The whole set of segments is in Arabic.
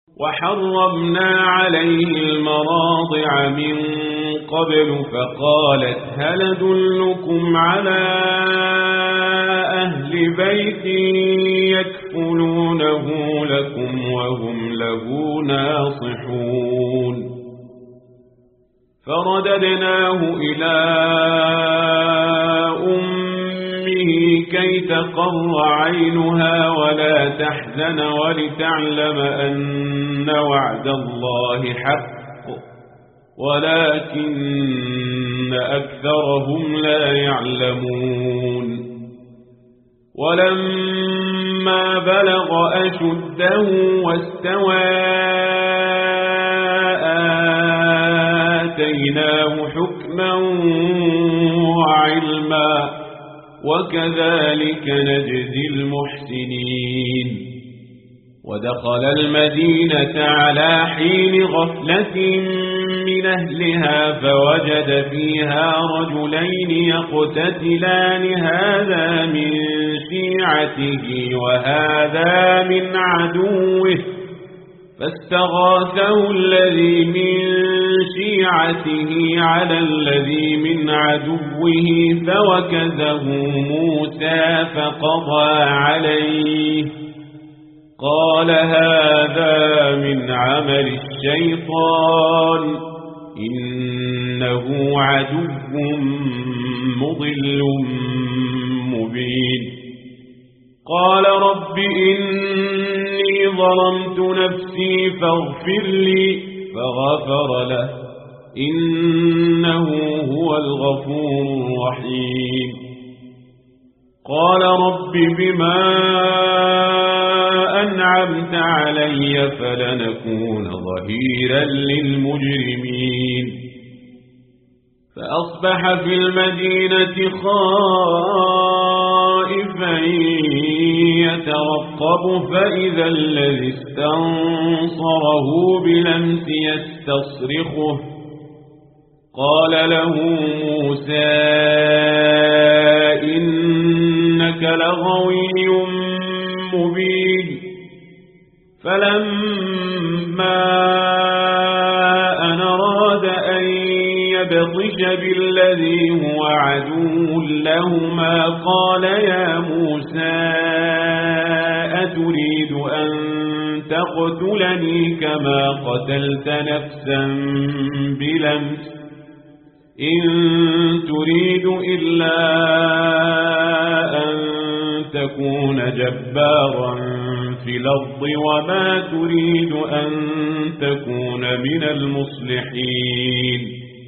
وحرمنا عليه المراضع من قبل فقالت هل أدلكم على أهل بيت يكفلونه لكم وهم له ناصحون فرددناه إلى أمه كي تقر عينها ولا تحزن ولتعلم أن وعد الله حق ولكن أكثرهم لا يعلمون ولما بلغ أشده واستوى آتيناه حكما وعلما وكذلك نجزي المحسنين ودخل المدينة على حين غفلة من أهلها فوجد فيها رجلين يقتتلان هذا من شيعته وهذا من عدوه فاستغاثه الذي من شيعته على الذي من عدوه فوكزه موسى فقضى عليه قال هذا من عمل الشيطان إنه عدو مضل مبين قال رب إني ظلمت نفسي فاغفر لي فغفر له إنه هو الغفور الرحيم قال رب بما أنعمت علي فلنكون ظهيرا للمجرمين فأصبح في المدينة خائفا يترقب فإذا الذي استنصره بالأمس يستصرخه قال له موسى إنك لغوي مبين فلما أن أراد أن يبطش بالذي هو عدو لهما قال يا موسى أتريد أن تقتلني كما قتلت نفسا بالأمس إن تريد إلا أن تكون جبارا في الأرض وما تريد أن تكون من المصلحين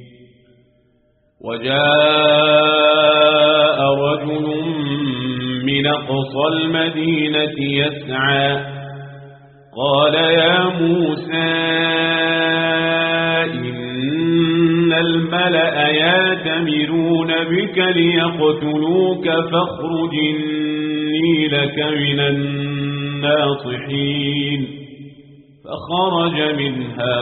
وجاء رجل من أقصى المدينة يسعى قال يا موسى إن الملأ يأتمرون بك ليقتلوك فاخرج إني لك من الناصحين فخرج منها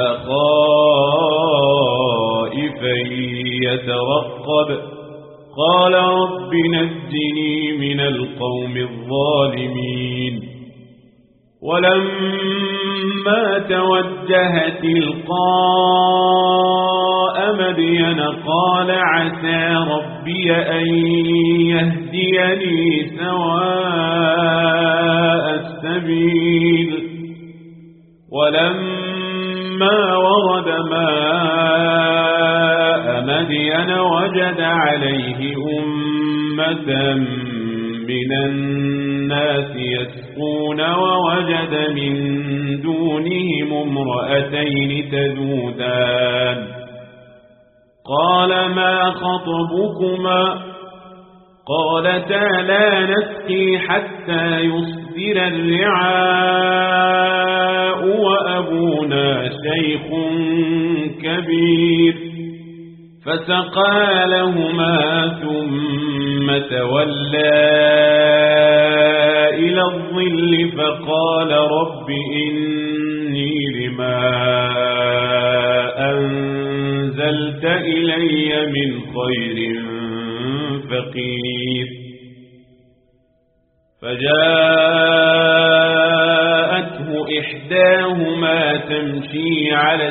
خائفا يترقب قال رب نجني من القوم الظالمين ولما توجه تلقاء مدين قال عسى ربي أن يهديني سواء السبيل ولما ورد ماء مدين وجد عليه أمة من الناس يسقون ووجد من دونهم امرأتين تذودان قال ما خطبكما قالتا لا نسقي حتى يصدر الرعاء وأبونا شيخ كبير فسقى لهما ثم تولى إلى الظل فقال رب إني لما أنزلت إلي من خير فقير فجاءته إحداهما ألا تمشي على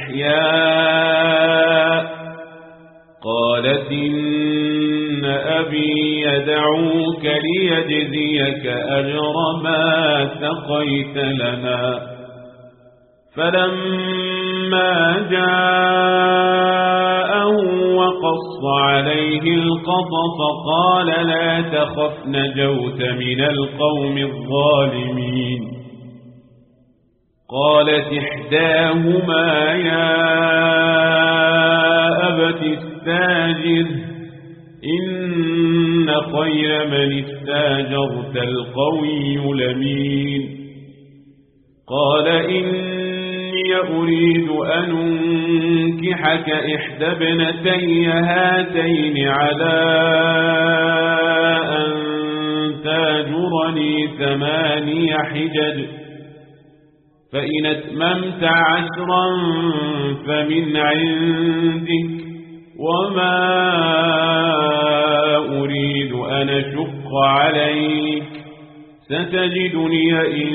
استحياء قالت إن أبي يدعوك ليجزيك أجر ما سقيت لنا. فلما جاءه وقص عليه القصص قال لا تخف نجوت من القوم الظالمين. قالت إحداهما يا أبت استاجره إن خير من استاجرت القوي الأمين. قال إني أريد أن أنكحك إحدى ابنتي هاتين على أن تاجرني 8 حجج فإن أتممت 10 فمن عندك وما أريد أن أشق عليك ستجدني إن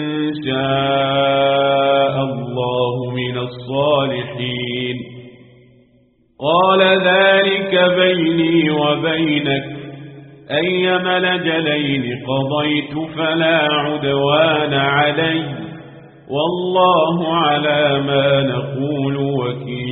شاء الله من الصالحين. قال ذلك بيني وبينك أيما الأجلين قضيت فلا عدوان علي والله على ما نقول وكيل.